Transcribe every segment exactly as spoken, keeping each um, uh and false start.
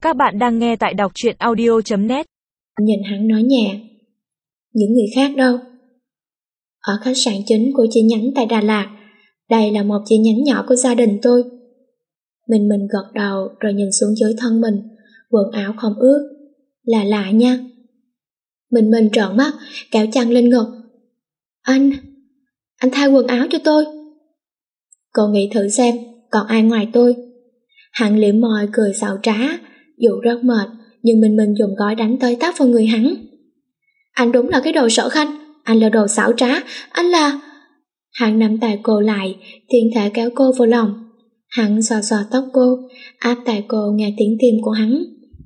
Các bạn đang nghe tại đọc truyện audio chấm net. Nhìn hắn nói nhẹ. Những người khác đâu? Ở khách sạn chính của chi nhánh tại Đà Lạt. Đây là một chi nhánh nhỏ của gia đình tôi. Mình mình gật đầu rồi nhìn xuống dưới thân mình. Quần áo không ướt. Là lạ nha. Mình mình trợn mắt, kéo chăn lên ngực. Anh, anh thay quần áo cho tôi. Cô nghĩ thử xem, còn ai ngoài tôi? Hắn liễm môi cười xảo trá, dù rất mệt, nhưng mình mình dùng gói đánh tới tát vào người hắn. Anh đúng là cái đồ Sở Khanh, anh là đồ xảo trá, anh là... Hắn nắm tay cô lại, tiện thể kéo cô vào lòng. Hắn xoa xoa tóc cô, áp tay cô nghe tiếng tim của hắn.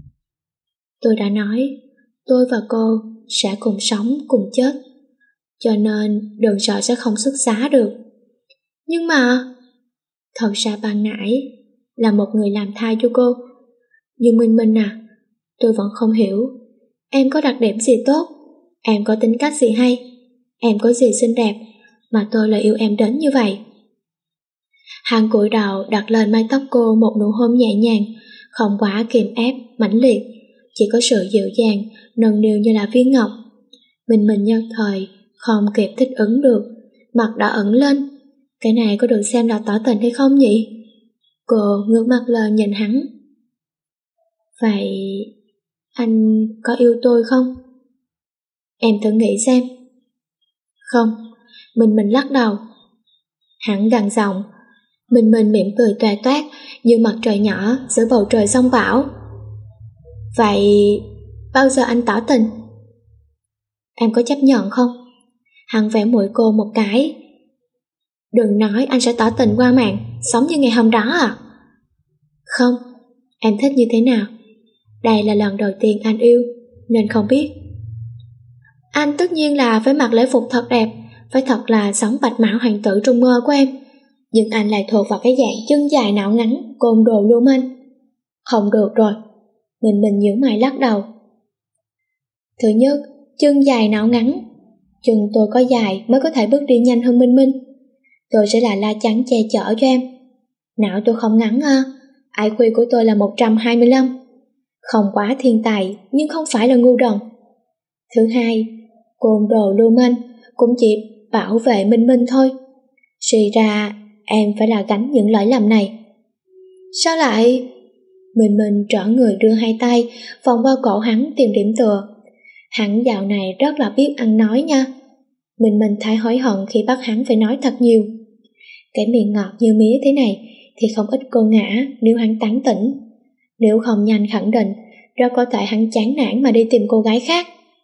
Tôi đã nói, tôi và cô sẽ cùng sống, cùng chết. Cho nên đừng sợ sẽ không xuất giá được. Nhưng mà... Thật ra ban nãy là một người làm thai cho cô. Nhưng Minh Minh à, tôi vẫn không hiểu. Em có đặc điểm gì tốt? Em có tính cách gì hay? Em có gì xinh đẹp mà tôi lại yêu em đến như vậy? Hắn cúi đầu đặt lên mái tóc cô một nụ hôn nhẹ nhàng, không quá kiềm ép, mãnh liệt, chỉ có sự dịu dàng, nâng niu như là viên ngọc. Minh Minh nhất thời không kịp thích ứng được, mặt đã ẩn lên. Cái này có được xem là tỏ tình hay không nhỉ? Cô ngước mắt lên nhìn hắn. Vậy anh có yêu tôi không? Em thử nghĩ xem. Không, mình mình lắc đầu. Hắn gằn giọng. Mình mình mỉm cười toa toát như mặt trời nhỏ giữa bầu trời giông bão. Vậy bao giờ anh tỏ tình? Em có chấp nhận không? Hắn vẽ mũi cô một cái. Đừng nói anh sẽ tỏ tình qua mạng, sống như ngày hôm đó à? Không, em thích như thế nào? Đây là lần đầu tiên anh yêu, nên không biết. Anh tất nhiên là với mặc lễ phục thật đẹp, phải thật là sống bạch mã hoàng tử trong mơ của em. Nhưng anh lại thuộc vào cái dạng chân dài nạo ngắn, côn đồ lưu manh. Không được rồi. Mình mình nhíu mày lắc đầu. Thứ nhất, chân dài nạo ngắn. Chân tôi có dài mới có thể bước đi nhanh hơn Minh Minh. Tôi sẽ là la chắn che chở cho em. Não tôi không ngắn à, i kiu của tôi là một trăm hai mươi lăm. Không quá thiên tài, nhưng không phải là ngu đần. Thứ hai, côn đồ lưu manh cũng chỉ bảo vệ Minh Minh thôi. Suy ra em phải là gánh những lỗi lầm này. Sao lại? Minh Minh trở người đưa hai tay vòng qua cổ hắn tìm điểm tựa. Hắn dạo này rất là biết ăn nói nha. Minh Minh thấy hối hận khi bắt hắn phải nói thật nhiều. Cái miệng ngọt như mía thế này thì không ít cô ngã nếu hắn tán tỉnh. Nếu không nhanh khẳng định, rất có thể hắn chán nản mà đi tìm cô gái khác.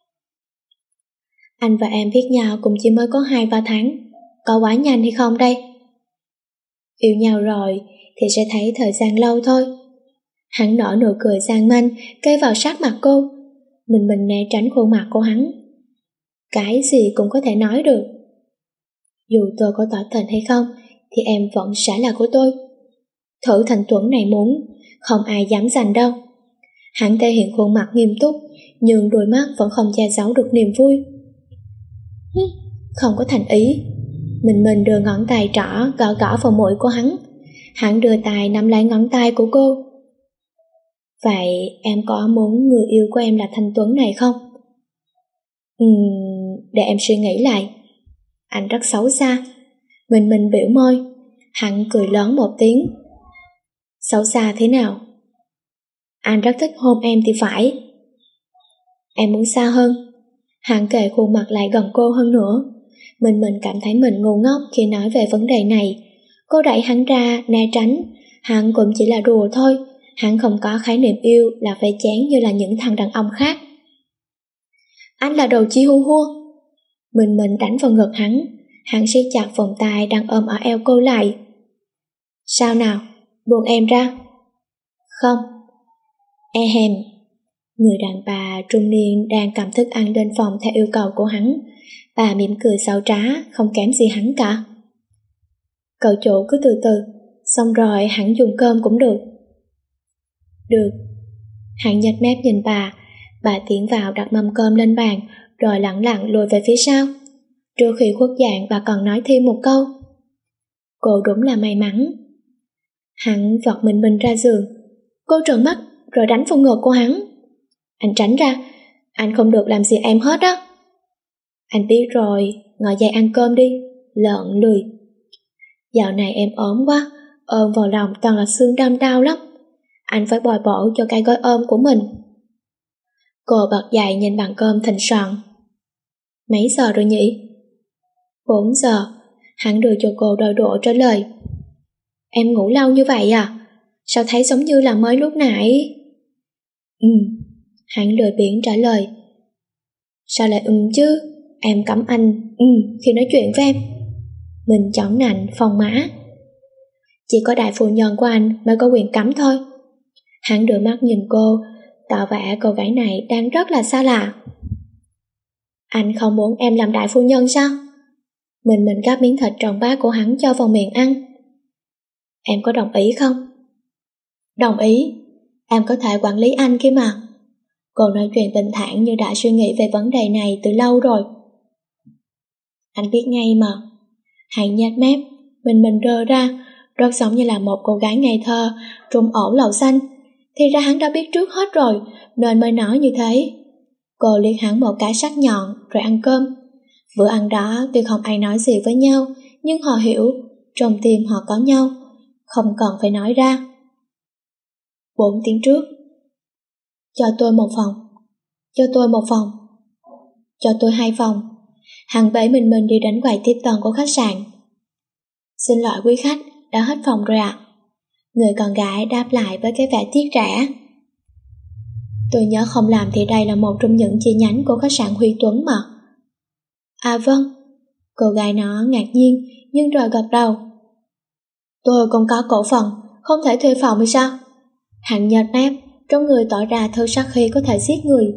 Anh và em biết nhau cũng chỉ mới có hai ba tháng, có quá nhanh hay không đây? Yêu nhau rồi thì sẽ thấy thời gian lâu thôi. Hắn nở nụ cười gian manh, kê vào sát mặt cô. Mình mình né tránh khuôn mặt của hắn. Cái gì cũng có thể nói được. Dù tôi có tỏ tình hay không thì em vẫn sẽ là của tôi. Thử Thành Tuấn này muốn, không ai dám giành đâu. Hắn thể hiện khuôn mặt nghiêm túc, nhưng đôi mắt vẫn không che giấu được niềm vui. Không có thành ý. Mình mình đưa ngón tay trỏ gõ gõ vào mũi của hắn. Hắn đưa tay nắm lấy ngón tay của cô. Vậy em có muốn người yêu của em là Thanh Tuấn này không? Ừm, để em suy nghĩ lại. Anh rất xấu xa. Mình mình biểu môi. Hắn cười lớn một tiếng. Xấu xa thế nào? Anh rất thích hôn em thì phải. Em muốn xa hơn. Hắn kề khuôn mặt lại gần cô hơn nữa. Mình mình cảm thấy mình ngu ngốc khi nói về vấn đề này. Cô đẩy hắn ra, né tránh. Hắn cũng chỉ là đùa thôi. Hắn không có khái niệm yêu là phải chán như là những thằng đàn ông khác. Anh là đồ chi hu hua. Mình mình đánh vào ngực hắn. Hắn siết chặt vòng tay đang ôm ở eo cô lại. Sao nào? Buông em ra. Không. Ehem. Người đàn bà trung niên đang cầm thức ăn lên phòng theo yêu cầu của hắn. Bà mỉm cười xảo trá, không kém gì hắn cả. Cậu chủ cứ từ từ, xong rồi hắn dùng cơm cũng được. Được. Hắn nhếch mép nhìn bà. Bà tiến vào đặt mâm cơm lên bàn, rồi lẳng lặng lùi về phía sau. Trước khi khuất dạng bà còn nói thêm một câu. Cô đúng là may mắn. Hắn vọt mình mình ra giường. Cô trợn mắt, rồi đánh vào ngực của hắn. Anh tránh ra, anh không được làm gì em hết á. Anh biết rồi, ngồi dậy ăn cơm đi, lợn lười. Dạo này em ốm quá, ôm vào lòng toàn là xương đau đau lắm. Anh phải bồi bổ cho cái gói ôm của mình. Cô bật dậy nhìn bàn cơm thịnh soạn. Mấy giờ rồi nhỉ? Bốn giờ. Hắn đưa cho cô đôi đũa trả lời. Em ngủ lâu như vậy à? Sao thấy giống như là mới lúc nãy? Ừ. Hắn lười biếng trả lời. Sao lại ừm chứ? Em cấm anh ừ khi nói chuyện với em. Mình chỏng nạnh phòng mã. Chỉ có đại phu nhân của anh mới có quyền cấm thôi. Hắn đưa mắt nhìn cô, tỏ vẻ cô gái này đang rất là xa lạ. Anh không muốn em làm đại phu nhân sao? Mình mình gắp miếng thịt tròn bát của hắn cho vào miệng ăn. Em có đồng ý không? Đồng ý. Em có thể quản lý anh kia mà. Cô nói chuyện bình thản như đã suy nghĩ về vấn đề này từ lâu rồi. Anh biết ngay mà. Hắn nhếch mép, mình mình rơ ra, rất giống như là một cô gái ngây thơ trúng ổ lầu xanh. Thì ra hắn đã biết trước hết rồi, nên mới nói như thế. Cô liếc hắn một cái sắc nhọn rồi ăn cơm. Bữa ăn đó tuy không ai nói gì với nhau, nhưng họ hiểu, trong tim họ có nhau, không cần phải nói ra. Bốn tiếng trước. Cho tôi một phòng. Cho tôi một phòng. Cho tôi hai phòng. Hắn bế mình mình đi đến quầy tiếp tân của khách sạn. Xin lỗi quý khách, đã hết phòng rồi ạ. Người con gái đáp lại với cái vẻ tiếc rẻ. Tôi nhớ không làm thì đây là một trong những chi nhánh của khách sạn Huy Tuấn mà. À vâng. Cô gái nó ngạc nhiên nhưng rồi gật đầu. Tôi còn có cổ phần, không thể thuê phòng hay sao? Hắn nhợt mép, trong người tỏ ra thơ sắc khí có thể giết người.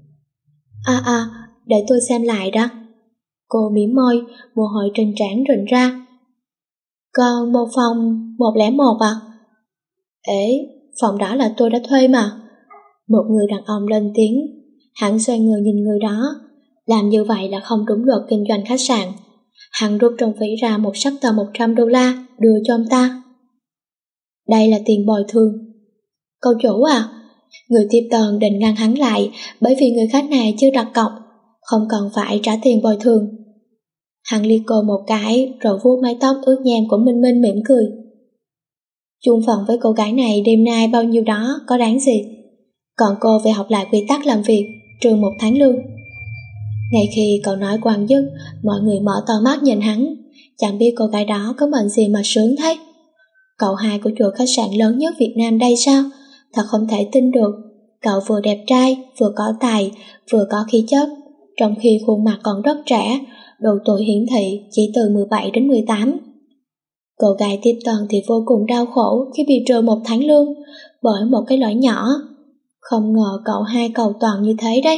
À à, để tôi xem lại đó. Cô mỉm môi, mồ hôi trên trán rịn ra. Còn một phòng một không một à? Ế, phòng đó là tôi đã thuê mà. Một người đàn ông lên tiếng. Hắn xoay người nhìn người đó. Làm như vậy là không đúng luật kinh doanh khách sạn. Hắn rút trong ví ra một sấp tờ một trăm đô la đưa cho ông ta. Đây là tiền bồi thường. Cậu chủ à? Người tiếp tân định ngăn hắn lại bởi vì người khách này chưa đặt cọc, không cần phải trả tiền bồi thường. Hắn liếc cô một cái rồi vuốt mái tóc ướt nhèm của Minh Minh mỉm cười. Chung phần với cô gái này đêm nay bao nhiêu đó có đáng gì. Còn cô phải học lại quy tắc làm việc, trừ một tháng lương. Ngay khi cậu nói quang dứt, mọi người mở to mắt nhìn hắn. Chẳng biết cô gái đó có mệnh gì mà sướng thế. Cậu hai của chuỗi khách sạn lớn nhất Việt Nam đây sao? Thật không thể tin được. Cậu vừa đẹp trai, vừa có tài, vừa có khí chất, trong khi khuôn mặt còn rất trẻ, độ tuổi hiển thị chỉ từ mười bảy đến mười tám. Cô gái tiếp tân thì vô cùng đau khổ khi bị trừ một tháng lương bởi một cái lỗi nhỏ. Không ngờ cậu hai cầu toàn như thế đấy.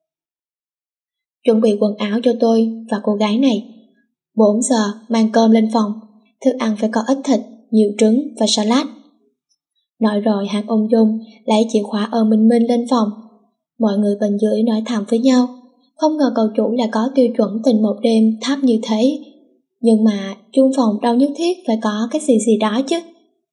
Chuẩn bị quần áo cho tôi và cô gái này. Bốn giờ mang cơm lên phòng, thức ăn phải có ít thịt, nhiều trứng và salad. Nói rồi hắn ung dung lấy chìa khóa ôm Minh Minh lên phòng. Mọi người bên dưới nói thầm với nhau. Không ngờ cậu chủ lại có tiêu chuẩn tình một đêm thấp như thế. Nhưng mà chung phòng đâu nhất thiết phải có cái gì gì đó chứ.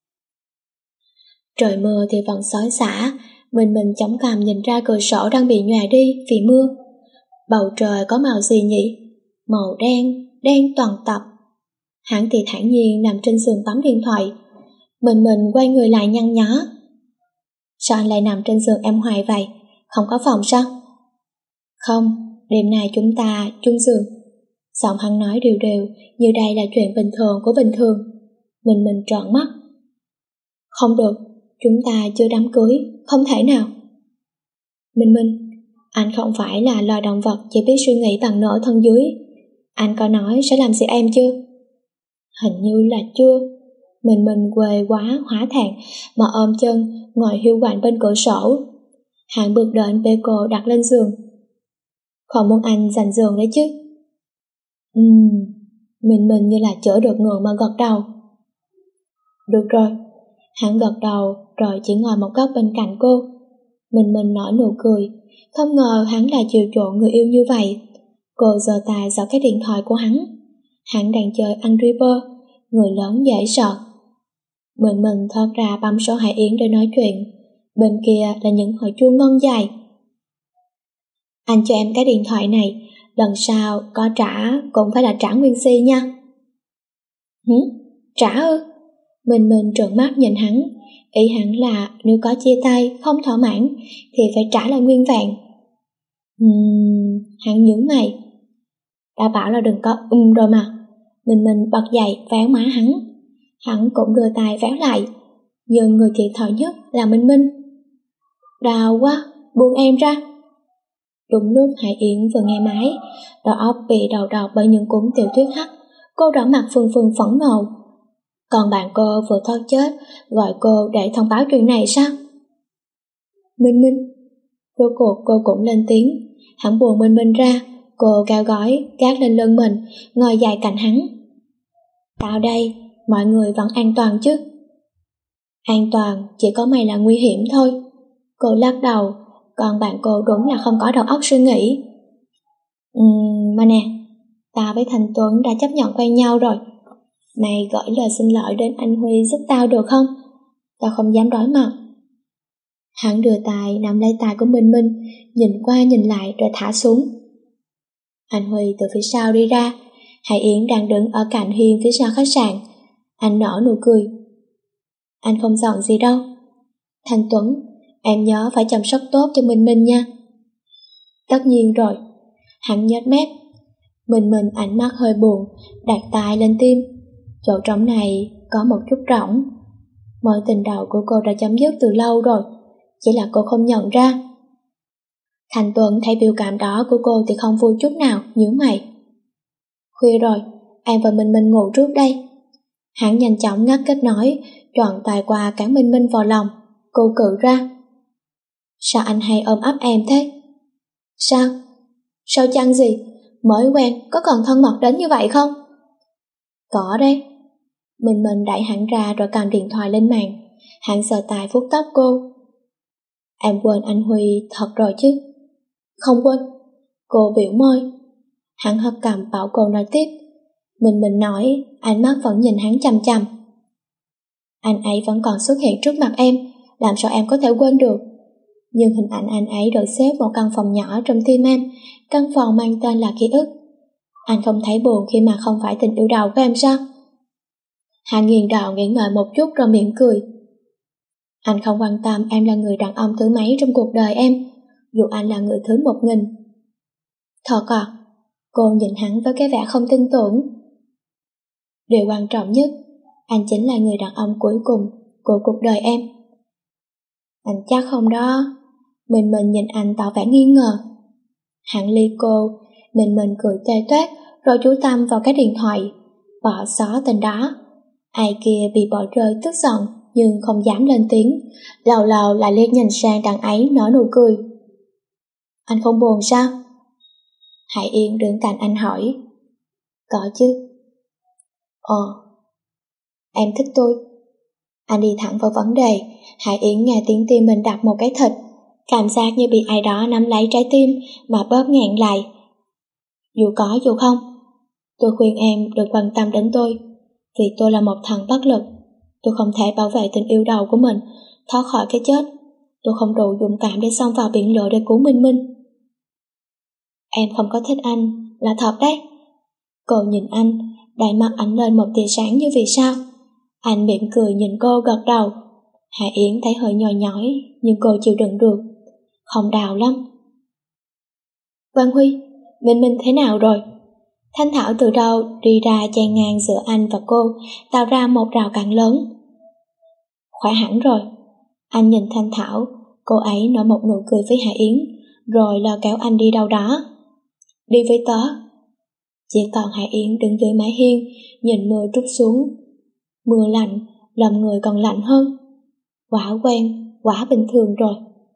Trời mưa thì vẫn xối xả. Minh Minh chống cằm nhìn ra cửa sổ đang bị nhòe đi vì mưa. Bầu trời có màu gì nhỉ? Màu đen, đen toàn tập. Hắn thì thản nhiên nằm trên giường bấm điện thoại. Mình mình quay người lại nhăn nhó. Sao anh lại nằm trên giường em hoài vậy? Không có phòng sao? Không, đêm nay chúng ta chung giường. Giọng hắn nói đều đều như đây là chuyện bình thường của bình thường. Mình mình trợn mắt. Không được, chúng ta chưa đám cưới, không thể nào. Minh Minh, anh không phải là loài động vật chỉ biết suy nghĩ bằng nửa thân dưới. Anh có nói sẽ làm gì em chưa? Hình như là chưa. Mình mình quê quá hóa thẹn mà ôm chân ngồi hiu quạnh bên cửa sổ. Hắn bước đến bê cô đặt lên giường. Không muốn anh giành giường đấy chứ? Ừm, mình mình như là chữa được người mà gật đầu. Được rồi. Hắn gật đầu rồi chỉ ngồi một góc bên cạnh cô. Mình mình nở nụ cười. Không ngờ hắn lại chiều chuộng người yêu như vậy. Cô giơ tay giở cái điện thoại của hắn. Hắn đang chơi Angry Birds, người lớn dễ sợ. Mình mình thoát ra bấm số Hải Yến để nói chuyện. Bên kia là những hồi chuông ngân dài. Anh cho em cái điện thoại này, lần sau có trả cũng phải là trả nguyên xi nha. Hử? Trả ư? Mình mình trợn mắt nhìn hắn, ý hắn là nếu có chia tay không thỏa mãn thì phải trả lại nguyên vẹn. Uhm, hắn nhướng mày. Đã bảo là đừng có um rồi mà. Mình mình bật dậy véo má hắn. Hắn cũng đưa tay véo lại, nhưng người thiệt thòi nhất là Minh Minh. Đau quá, buông em ra. Đúng lúc Hải Yến vừa nghe máy, đầu óc bị đầu độc bởi những cuốn tiểu thuyết hắc, cô đỏ mặt phừng phừng phẫn nộ. Còn bạn cô vừa thoát chết, gọi cô để thông báo chuyện này sao? Minh Minh. Rốt cuộc cô cũng lên tiếng. Hắn buồn Minh Minh ra, cô cao gói gác lên lưng mình, ngồi dài cạnh hắn. Vào đây, mọi người vẫn an toàn chứ? An toàn, chỉ có mày là nguy hiểm thôi. Cô lắc đầu, còn bạn cô đúng là không có đầu óc suy nghĩ. Ừm, mà nè, tao với Thành Tuấn đã chấp nhận quen nhau rồi. Mày gửi lời xin lỗi đến anh Huy giúp tao được không? Tao không dám đối mặt. Hắn đưa tay nắm lấy tay của Minh Minh, nhìn qua nhìn lại rồi thả xuống. Anh Huy từ phía sau đi ra, Hải Yến đang đứng ở cạnh hiên phía sau khách sạn. Anh nở nụ cười. Anh không giận gì đâu. Thành Tuấn, em nhớ phải chăm sóc tốt cho Minh Minh nha. Tất nhiên rồi. Hắn nhếch mép. Minh Minh ánh mắt hơi buồn, đặt tay lên tim. Chỗ trống này có một chút rỗng. Mối tình đầu của cô đã chấm dứt từ lâu rồi, chỉ là cô không nhận ra. Thành Tuấn thấy biểu cảm đó của cô thì không vui chút nào, nhíu mày. Khuya rồi, em và Minh Minh ngủ trước đây. Hắn nhanh chóng ngắt kết nối, trọn tay qua cán Minh Minh vào lòng. Cô cự ra. Sao anh hay ôm ấp em thế? Sao? Sao chăng gì? Mới quen, có còn thân mật đến như vậy không? Có đấy. Minh Minh đẩy hắn ra rồi cầm điện thoại lên màn. Hắn sờ tay vuốt tóc cô. Em quên anh Huy thật rồi chứ? Không quên. Cô biểu môi. Hắn hất cầm bảo cô nói tiếp. Minh Minh nói, ánh mắt vẫn nhìn hắn chằm chằm. Anh ấy vẫn còn xuất hiện trước mặt em, làm sao em có thể quên được? Nhưng hình ảnh anh ấy được xếp một căn phòng nhỏ trong tim em, căn phòng mang tên là ký ức. Anh không thấy buồn khi mà không phải tình yêu đầu của em sao? Hắn nghiêng đầu nghĩ ngợi một chút rồi mỉm cười. Anh không quan tâm em là người đàn ông thứ mấy trong cuộc đời em, dù anh là người thứ một nghìn. Thật à? Cô nhìn hắn với cái vẻ không tin tưởng. Điều quan trọng nhất, anh chính là người đàn ông cuối cùng của cuộc đời em. Anh chắc không đó? Mình mình nhìn anh tỏ vẻ nghi ngờ. Hắn ly cô, mình mình cười tê toét rồi chú tâm vào cái điện thoại, bỏ xó tên đó. Ai kia bị bỏ rơi tức giận nhưng không dám lên tiếng, lâu lâu lại liếc nhìn sang đằng ấy nở nụ cười. Anh không buồn sao? Hải Yên đứng cạnh anh hỏi. Có chứ. Ồ, em thích tôi. Anh đi thẳng vào vấn đề. Hải Yến nghe tiếng tim mình đập một cái thịt, cảm giác như bị ai đó nắm lấy trái tim mà bóp nghẹn lại. Dù có dù không, tôi khuyên em đừng quan tâm đến tôi, vì tôi là một thằng bất lực. Tôi không thể bảo vệ tình yêu đầu của mình thoát khỏi cái chết. Tôi không đủ dũng cảm để xông vào biển lửa để cứu Minh Minh. Em không có thích anh là thật đấy. Cô nhìn anh, đáy mắt ánh lên một tia sáng như vì sao. Anh mỉm cười nhìn cô gật đầu. Hạ Yến thấy hơi nhòi nhói, nhưng cô chịu đựng được. Không đau lắm. Văn Huy, Minh Minh thế nào rồi? Thanh Thảo từ đâu đi ra chen ngang giữa anh và cô, tạo ra một rào cản lớn. Khỏe hẳn rồi. Anh nhìn Thanh Thảo, cô ấy nở một nụ cười với Hạ Yến, rồi lo kéo anh đi đâu đó. Đi với tớ. Chỉ còn Hạ Yến đứng dưới mái hiên, nhìn mưa trút xuống. Mưa lạnh, lòng người còn lạnh hơn. Quả quen, quả bình thường rồi.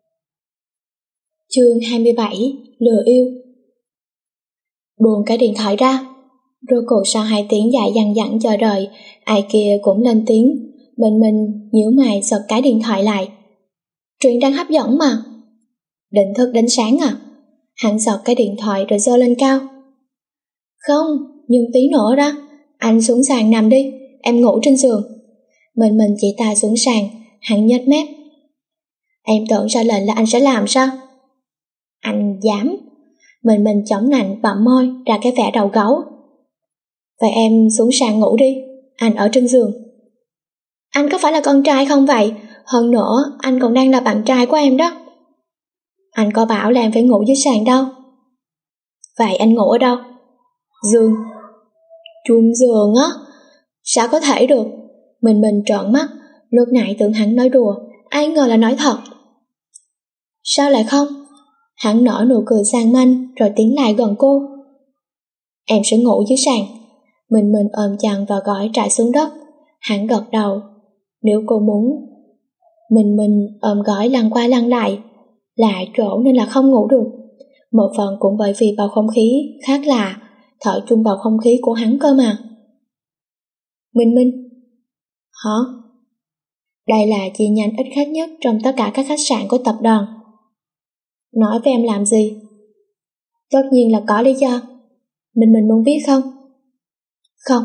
Chương hai mươi bảy, lừa yêu. Buông cái điện thoại ra. Rốt cuộc sau hai tiếng dài dằng dẳng chờ đợi, ai kia cũng lên tiếng. Mình mình nhíu mày giật cái điện thoại lại. Chuyện đang hấp dẫn mà. Định thức đến sáng à? Hắn giật cái điện thoại rồi giơ lên cao. Không, nhưng tí nữa đó. Anh xuống sàn nằm đi, em ngủ trên giường. Mình mình chỉ tay xuống sàn, hắn nhếch mép. Em tưởng ra lệnh là anh sẽ làm sao? Anh dám? Mình mình chống nạnh bặm môi ra cái vẻ đầu gấu. Vậy em xuống sàn ngủ đi, anh ở trên giường. Anh có phải là con trai không vậy? Hơn nữa, anh còn đang là bạn trai của em đó. Anh có bảo là em phải ngủ dưới sàn đâu. Vậy anh ngủ ở đâu? Giường. Chuông giường á? Sao có thể được? Mình mình trợn mắt, lúc nãy tưởng hắn nói đùa, ai ngờ là nói thật. Sao lại không? Hắn nở nụ cười sang manh rồi tiến lại gần cô. Em sẽ ngủ dưới sàn. Mình mình ôm chặt và gói trải xuống đất. Hắn gật đầu. Nếu cô muốn. Mình mình ôm gói lăn qua lăn lại. Lại chỗ nên là không ngủ được. Một phần cũng bởi vì bầu không khí khác lạ, thở chung bầu không khí của hắn cơ mà. Minh Minh. Hả? Đây là chi nhánh ít khách nhất trong tất cả các khách sạn của tập đoàn. Nói với em làm gì? Tất nhiên là có lý do. Mình mình muốn biết không? Không.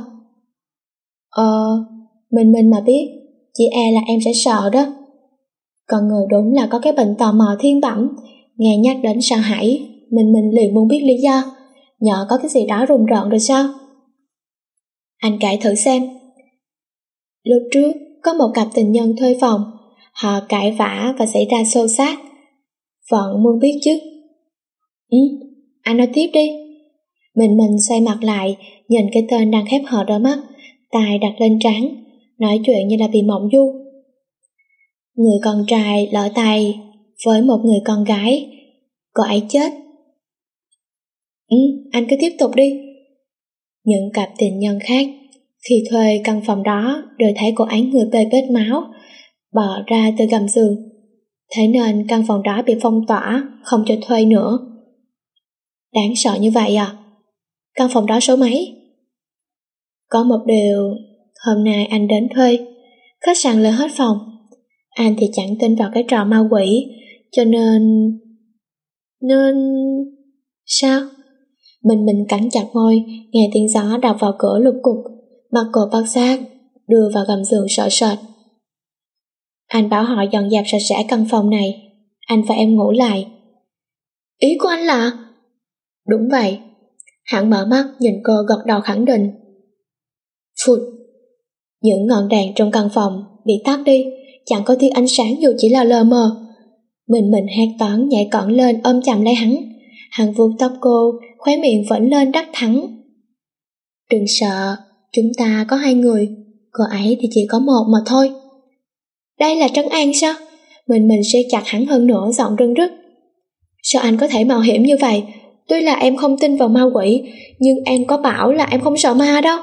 Ờ, mình mình mà biết, chỉ e là em sẽ sợ đó. Con người đúng là có cái bệnh tò mò thiên bẩm, nghe nhắc đến sợ hãi, mình mình liền muốn biết lý do. Nhỡ có cái gì đó rùng rợn rồi sao? Anh kể thử xem. Lúc trước, có một cặp tình nhân thuê phòng, họ cãi vã và xảy ra xô xát. Vẫn muốn biết chứ. Ừ, anh nói tiếp đi. Mình mình xoay mặt lại, nhìn cái tên đang khép hờ đôi mắt, tay đặt lên trán, nói chuyện như là bị mộng du. Người con trai lỡ tay với một người con gái, cô ấy chết. Ừ, anh cứ tiếp tục đi. Những cặp tình nhân khác khi thuê căn phòng đó đều thấy cô ấy người bê bết máu, bò ra từ gầm giường. Thế nên căn phòng đó bị phong tỏa, không cho thuê nữa. Đáng sợ như vậy à? Căn phòng đó số mấy? Có một điều, hôm nay anh đến thuê, khách sạn lên hết phòng. Anh thì chẳng tin vào cái trò ma quỷ, cho nên... Nên... Sao? Mình mình cắn chặt môi, nghe tiếng gió đập vào cửa lục cục, mặt cô bắt giác, đưa vào gầm giường sợ sệt. Anh bảo họ dọn dẹp sạch sẽ căn phòng này, anh và em ngủ lại. Ý của anh là? Đúng vậy. Hắn mở mắt nhìn cô gật đầu khẳng định. Phụt. Những ngọn đèn trong căn phòng bị tắt đi, chẳng có tia ánh sáng dù chỉ là lờ mờ. Mình mình hét toán nhảy cõng lên ôm chầm lấy hắn. Hắn vuốt tóc cô, khóe miệng vẫn lên đắc thắng. Đừng sợ, chúng ta có hai người, cô ấy thì chỉ có một mà thôi. Đây là trấn an sao? Mình mình sẽ chặt hắn hơn nữa, giọng rưng rức. Sao anh có thể mạo hiểm như vậy? Tuy là em không tin vào ma quỷ, nhưng em có bảo là em không sợ ma đâu.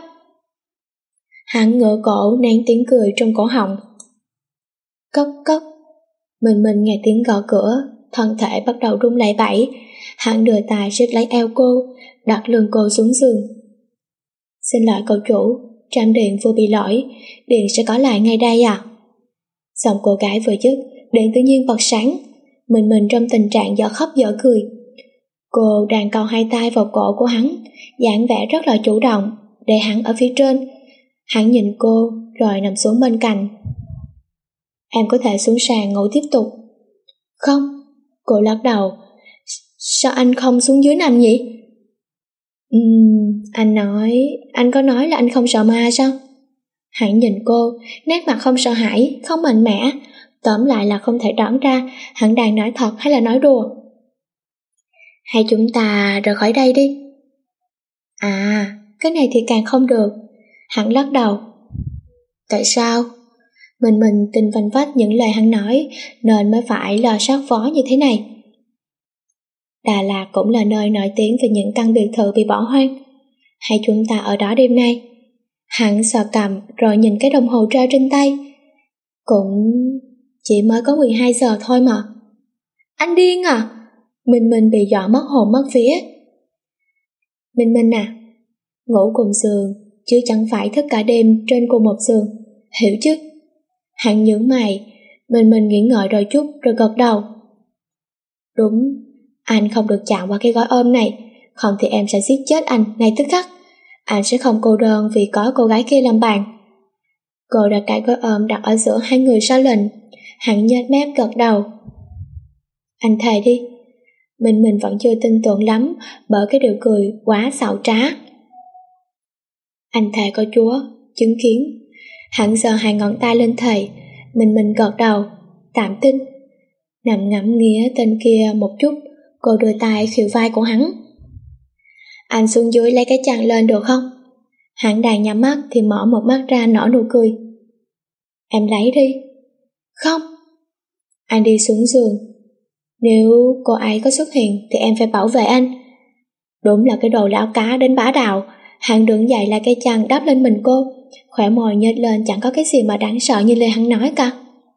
Hắn ngửa cổ nén tiếng cười trong cổ họng. Cốc cốc. Mình mình nghe tiếng gõ cửa, thân thể bắt đầu rung lẩy bẩy. Hắn đưa tay siết lấy eo cô, đặt lưng cô xuống giường. Xin lỗi cậu chủ, trạm điện vừa bị lỗi, điện sẽ có lại ngay đây à? Giọng cô gái vừa dứt, điện tự nhiên bật sáng. Mình mình trong tình trạng dở khóc dở cười. Cô đang còng hai tay vào cổ của hắn, dáng vẻ rất là chủ động, để hắn ở phía trên. Hắn nhìn cô rồi nằm xuống bên cạnh. Em có thể xuống sàn ngủ tiếp tục. Không, cô lắc đầu. Sao anh không xuống dưới nằm nhỉ? Uhm, anh nói, anh có nói là anh không sợ ma sao? Hắn nhìn cô, nét mặt không sợ hãi, không mạnh mẽ. Tóm lại là không thể đoán ra hắn đang nói thật hay là nói đùa. Hay chúng ta rời khỏi đây đi. À, cái này thì càng không được. Hắn lắc đầu. Tại sao? Mình mình tin vanh vách những lời hắn nói, nên mới phải lò sát phó như thế này. Đà Lạt cũng là nơi nổi tiếng về những căn biệt thự bị bỏ hoang. Hay chúng ta ở đó đêm nay? Hắn sờ cằm rồi nhìn cái đồng hồ treo trên tay. Cũng chỉ mới có mười hai giờ thôi mà. Anh điên à? Mình mình bị dọa mất hồn mất vía. Mình mình à, ngủ cùng giường chứ chẳng phải thức cả đêm trên cùng một giường, hiểu chứ? Hắn nhướng mày, mình mình nghĩ ngợi đôi chút rồi gật đầu. Đúng, anh không được chạm qua cái gói ôm này, không thì em sẽ giết chết anh ngay tức khắc. Anh sẽ không cô đơn vì có cô gái kia làm bạn. Cô đặt cái gói ôm đặt ở giữa hai người sau lệnh. Hắn nhếch mép gật đầu. Anh thề đi. Mình mình vẫn chưa tin tưởng lắm bởi cái điều cười quá xảo trá. Anh thề có Chúa, chứng kiến. Hắn giơ hai ngón tay lên thề. Mình mình gật đầu, tạm tin. Nằm ngắm nghía tên kia một chút, cô đưa tay khều vai của hắn. Anh xuống dưới lấy cái chăn lên được không? Hắn đang nhắm mắt thì mở một mắt ra nở nụ cười. Em lấy đi. Không. Anh đi xuống giường. Nếu cô ấy có xuất hiện thì em phải bảo vệ anh. Đúng là cái đồ lão cá đến bá đạo. Hắn đứng dậy lại cái chăn đắp lên mình cô, khỏe môi nhếch lên, chẳng có cái gì mà đáng sợ như lời hắn nói cả.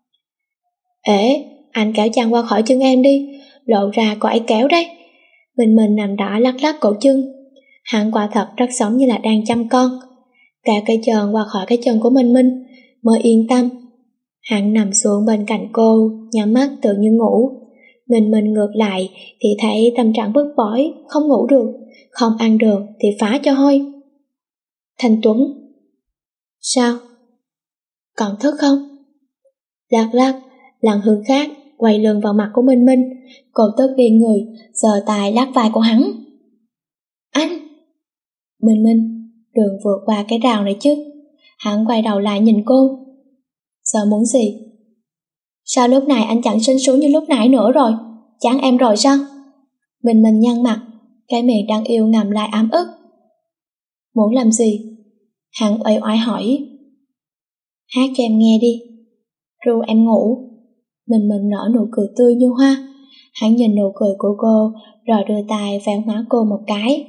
Ê, anh kéo chăn qua khỏi chân em đi, lộ ra cô ấy kéo đấy. Mình mình nằm đó lắc lắc cổ chân. Hắn quả thật rất giống như là đang chăm con. Cả cái chân qua khỏi cái chân của Minh Minh mới yên tâm. Hắn nằm xuống bên cạnh cô, nhắm mắt tự như ngủ. Mình mình ngược lại thì thấy tâm trạng bức bối, không ngủ được, không ăn được thì phá cho hôi. Thanh Tuấn. Sao? Còn thức không? Lắc lắc, lần hướng khác, quay lưng vào mặt của Minh Minh. Cô tức điên người, giơ tay lắc vai của hắn. Anh! Minh Minh, đừng vượt qua cái rào này chứ. Hắn quay đầu lại nhìn cô. Giờ muốn gì? Sao lúc này anh chẳng xinh xú như lúc nãy nữa rồi? Chán em rồi sao? Minh Minh nhăn mặt, cái miệng đang yêu ngầm lại ấm ức. Muốn làm gì? Hắn uể oải hỏi. Hát cho em nghe đi. Ru em ngủ. Minh Minh nở nụ cười tươi như hoa. Hắn nhìn nụ cười của cô rồi đưa tay véo má cô một cái.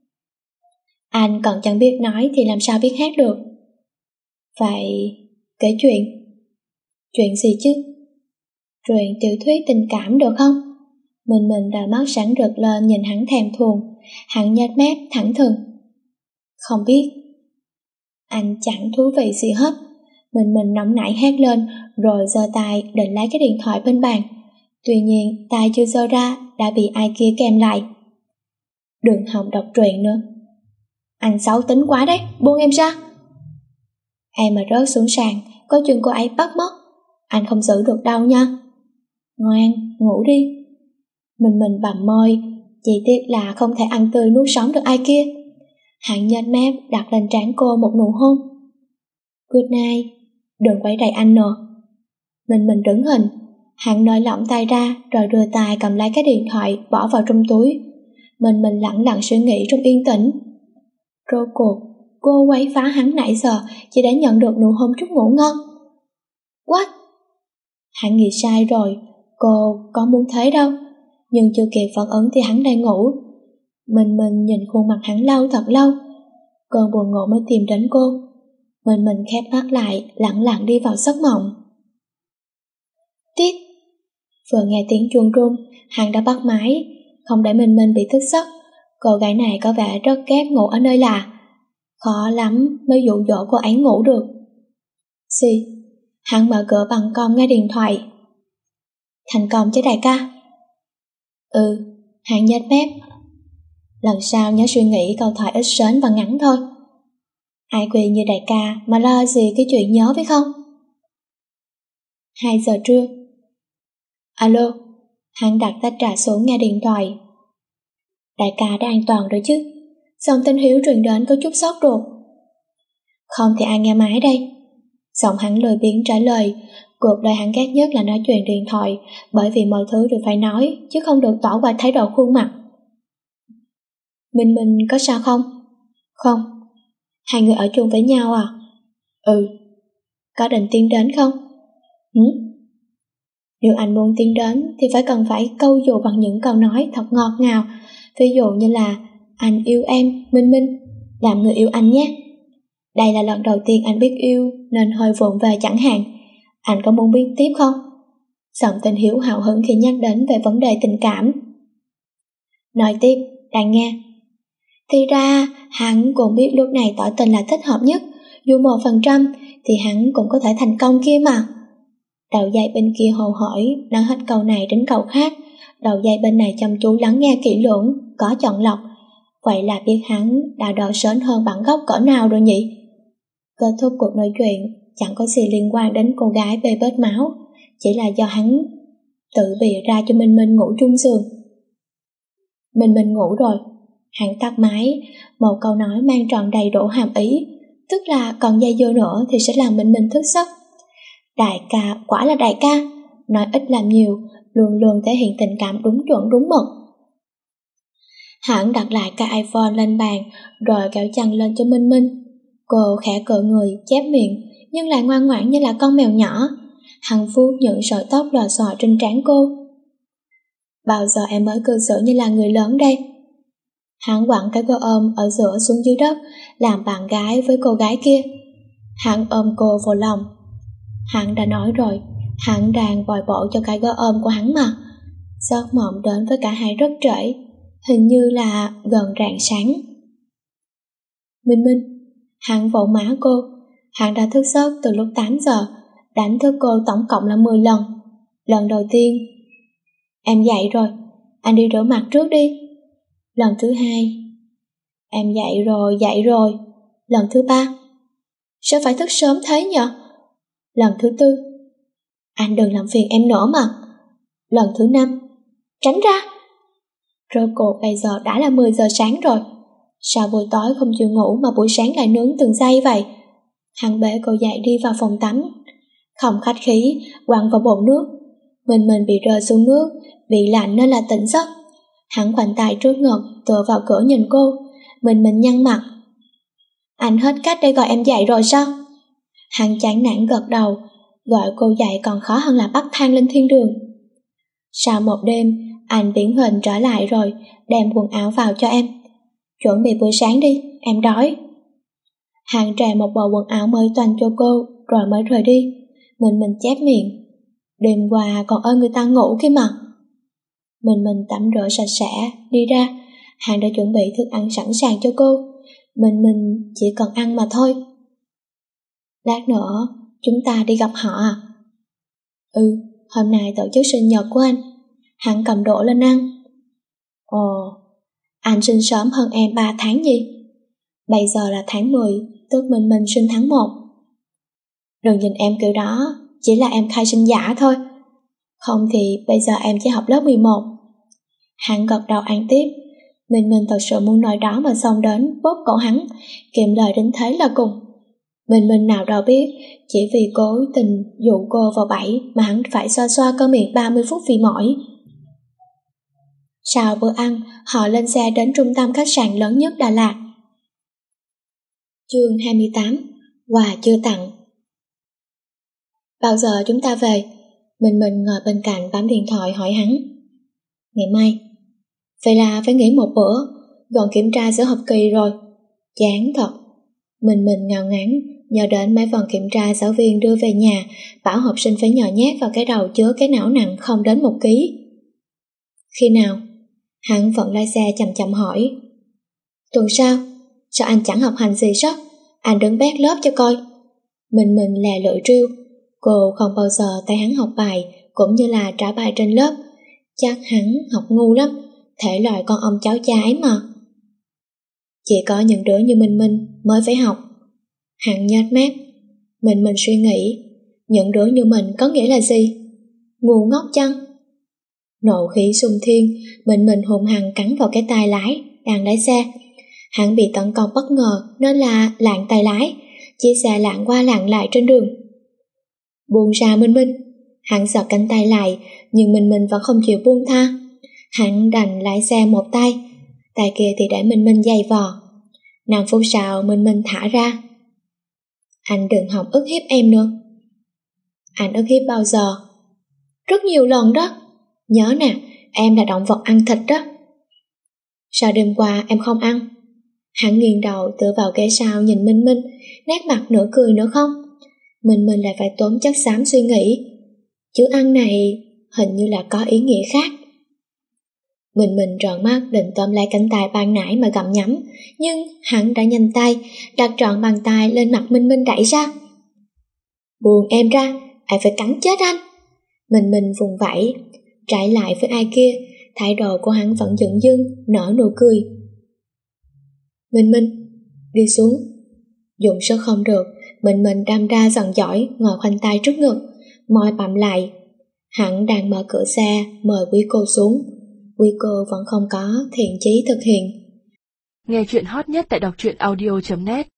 Anh còn chẳng biết nói thì làm sao biết hát được. Vậy kể chuyện. Chuyện gì chứ? Chuyện tiểu thuyết tình cảm được không? Mình mình đôi mắt sáng rực lên nhìn hắn thèm thuồng. Hắn nhếch mép thẳng thừng. Không biết. Anh chẳng thú vị gì hết. Mình mình nóng nảy hét lên rồi giơ tay định lấy cái điện thoại bên bàn. Tuy nhiên tay chưa giơ ra đã bị ai kia kèm lại. Đừng hòng đọc truyện nữa. Anh xấu tính quá đấy, buông em ra. Em mà rớt xuống sàn, có chuyện cô ấy bắt mất. Anh không giữ được đâu nha. Ngoan, ngủ đi. Mình mình bặm môi, chỉ tiếc là không thể ăn tươi nuốt sống được ai kia. Hắn nhếch mép đặt lên trán cô một nụ hôn. Good night, đừng quấy rầy anh nữa. Mình mình đứng hình, hắn nới lỏng tay ra rồi đưa tay cầm lấy cái điện thoại bỏ vào trong túi. Mình mình lặng lặng suy nghĩ trong yên tĩnh. Rốt cuộc, cô quấy phá hắn nãy giờ chỉ để nhận được nụ hôn chút ngủ ngon. What? Hắn nghĩ sai rồi, cô có muốn thế đâu. Nhưng chưa kịp phản ứng thì hắn đang ngủ. Mình mình nhìn khuôn mặt hắn lâu thật lâu. Cơn buồn ngủ mới tìm đến cô. Mình mình khép mắt lại, lặng lặng đi vào giấc mộng. Tít. Vừa nghe tiếng chuông rung, hắn đã bắt máy, không để mình mình bị thức giấc. Cô gái này có vẻ rất ghét ngủ ở nơi lạ. Khó lắm mới dụ dỗ cô ấy ngủ được. Xì. Hắn mở cửa bằng cong nghe điện thoại. Thành công chứ đại ca? Ừ. Hắn nhếch mép. Lần sau nhớ suy nghĩ câu thoại ít sến và ngắn thôi. Ai quỳ như đại ca mà lo gì cái chuyện nhớ phải không? Hai giờ trưa. Alo. Hắn đặt tách trà xuống nghe điện thoại. Đại ca đã an toàn rồi chứ? Giọng tên Hiếu truyền đến có chút sốt ruột. Không thì ai nghe máy đây? Giọng hắn lười biếng trả lời. Cuộc đời hắn ghét nhất là nói chuyện điện thoại, bởi vì mọi thứ đều phải nói chứ không được tỏ qua thái độ khuôn mặt. Minh Minh có sao không? Không. Hai người ở chung với nhau à? Ừ. Có định tiến đến không? Ừ? Nếu anh muốn tiến đến thì phải cần phải câu dụ bằng những câu nói thật ngọt ngào. Ví dụ như là anh yêu em, Minh Minh, làm người yêu anh nhé. Đây là lần đầu tiên anh biết yêu nên hơi vụng về chẳng hạn. Anh có muốn biết tiếp không? Giọng tên Hiếu hào hứng khi nhắc đến về vấn đề tình cảm. Nói tiếp, đang nghe. Thì ra hắn cũng biết lúc này tỏ tình là thích hợp nhất. Dù một phần trăm thì hắn cũng có thể thành công kia mà. Đầu dây bên kia hồ hởi, nói hết câu này đến câu khác. Đầu dây bên này chăm chú lắng nghe kỹ lưỡng, có chọn lọc. Vậy là biết hắn đã đợi sớm hơn bản gốc cỡ nào rồi nhỉ? Kết thúc cuộc nói chuyện chẳng có gì liên quan đến cô gái bê bết máu, chỉ là do hắn tự bịa ra cho Minh Minh ngủ chung giường. Minh Minh ngủ rồi. Hắn tắt máy, một câu nói mang trọn đầy đủ hàm ý, tức là còn dây dưa nữa thì sẽ làm Minh Minh thức giấc. Đại ca, quả là đại ca, nói ít làm nhiều, luôn luôn thể hiện tình cảm đúng chuẩn đúng mực. Hắn đặt lại cái iPhone lên bàn, rồi kéo chăn lên cho Minh Minh. Cô khẽ cựa người, chép miệng, nhưng lại ngoan ngoãn như là con mèo nhỏ. Hắn vuốt những sợi tóc lò xò trên trán cô. Bao giờ em mới cư xử như là người lớn đây? Hắn quẳng cái gối ôm ở giữa xuống dưới đất, làm bạn gái với cô gái kia. Hắn ôm cô vào lòng. Hắn đã nói rồi, hắn đang bồi bổ cho cái gối ôm của hắn mà. Giấc mộng đến với cả hai rất trễ, hình như là gần rạng sáng. Minh Minh, hắn vỗ má cô. Hắn đã thức giấc từ lúc tám giờ, đánh thức cô tổng cộng là mười lần. Lần đầu tiên, em dậy rồi, anh đi rửa mặt trước đi. Lần thứ hai, em dậy rồi, dậy rồi. Lần thứ ba, sao phải thức sớm thế nhở? Lần thứ tư, anh đừng làm phiền em nữa mà. Lần thứ năm, tránh ra. Rốt cuộc bây giờ đã là mười giờ sáng rồi. Sao buổi tối không chịu ngủ mà buổi sáng lại nướng từng giây vậy? Hắn bế cô dậy đi vào phòng tắm, không khách khí quăng vào bồn nước. Mình mình bị rơi xuống nước, bị lạnh nên là tỉnh giấc. Hắn khoanh tay trước ngực, tựa vào cửa nhìn cô. Mình mình nhăn mặt. Anh hết cách để gọi em dậy rồi sao? Hắn chán nản gật đầu. Gọi cô dậy còn khó hơn là bắt thang lên thiên đường. Sau một đêm, anh điển hình trở lại rồi, đem quần áo vào cho em. Chuẩn bị bữa sáng đi, em đói. Hắn trà một bộ quần áo mới toanh cho cô, rồi mới rời đi. Mình mình chép miệng. Đêm qua còn ơi người ta ngủ kia mà. Mình mình tắm rửa sạch sẽ, đi ra. Hắn đã chuẩn bị thức ăn sẵn sàng cho cô. Mình mình chỉ cần ăn mà thôi. Lát nữa, chúng ta đi gặp họ à? Ừ, hôm nay tổ chức sinh nhật của anh. Hắn cầm đũa lên ăn. Ồ, anh sinh sớm hơn em ba tháng gì? Bây giờ là tháng mười, tức mình mình sinh tháng một. Đừng nhìn em kiểu đó, chỉ là em khai sinh giả thôi. Không thì bây giờ em chỉ học lớp mười một. Hắn gật đầu ăn tiếp. Mình mình thật sự muốn nói đó mà xông đến bóp cổ hắn, kiệm lời đến thế là cùng. Mình mình nào đâu biết, chỉ vì cố tình dụ cô vào bẫy mà hắn phải xoa xoa cơ miệng ba mươi phút vì mỏi. Sau bữa ăn, họ lên xe đến trung tâm khách sạn lớn nhất Đà Lạt. Chương hai mươi tám. Quà chưa tặng. Bao giờ chúng ta về? Mình mình ngồi bên cạnh bấm điện thoại hỏi hắn. Ngày mai. Vậy là phải nghỉ một bữa, gần kiểm tra giữa học kỳ rồi. Chán thật. Mình mình ngao ngán, nhờ đến mấy phần kiểm tra giáo viên đưa về nhà, bảo học sinh phải nhồi nhét vào cái đầu chứa cái não nặng không đến một ký. Khi nào? Hắn vẫn lái xe chậm chậm hỏi. Tuần sau. Sao anh chẳng học hành gì sao? Anh đứng bét lớp cho coi. Mình mình lè lưỡi riêu. Cô không bao giờ tay hắn học bài, cũng như là trả bài trên lớp. Chắc hắn học ngu lắm, thể loại con ông cháu cha ấy mà. Chỉ có những đứa như Minh Minh mới phải học. Hắn nhếch mép. Mình mình suy nghĩ, những đứa như mình có nghĩa là gì? Ngu ngốc chăng? Nộ khí xung thiên, mình mình hùng hăng cắn vào cái tay lái, đang lái xe. Hắn bị tấn công bất ngờ nên là lạng tay lái, chiếc xe lạng qua lạng lại trên đường. Buông ra Minh Minh. Hắn giật cánh tay lại, nhưng Minh Minh vẫn không chịu buông tha. Hắn đành lái xe một tay, tay kia thì để Minh Minh giày vò. Năm phút sau Minh Minh thả ra. Anh đừng hòng ức hiếp em nữa. Anh ức hiếp bao giờ? Rất nhiều lần đó. Nhớ nè, em là động vật ăn thịt đó. Sao đêm qua em không ăn? Hắn nghiêng đầu tựa vào ghế sau nhìn Minh Minh, nét mặt nửa cười nửa không. Minh Minh lại phải tốn chất xám suy nghĩ. Chữ ăn này hình như là có ý nghĩa khác. Minh Minh trợn mắt định tóm lấy cánh tay ban nãy mà gặm nhấm, nhưng hắn đã nhanh tay, đặt trọn bàn tay lên mặt Minh Minh đẩy ra. Buông em ra, anh phải cắn chết anh. Minh Minh vùng vẫy, trái lại với ai kia, thái độ của hắn vẫn dửng dưng, nở nụ cười. Minh Minh, đi xuống. Dùng sức không được, Minh Minh đâm ra giận dỗi, ngồi khoanh tay trước ngực, môi bặm lại. Hắn đang mở cửa xe mời quý cô xuống. Quý cô vẫn không có thiện chí thực hiện. Nghe chuyện hot nhất tại đọc truyện audio chấm net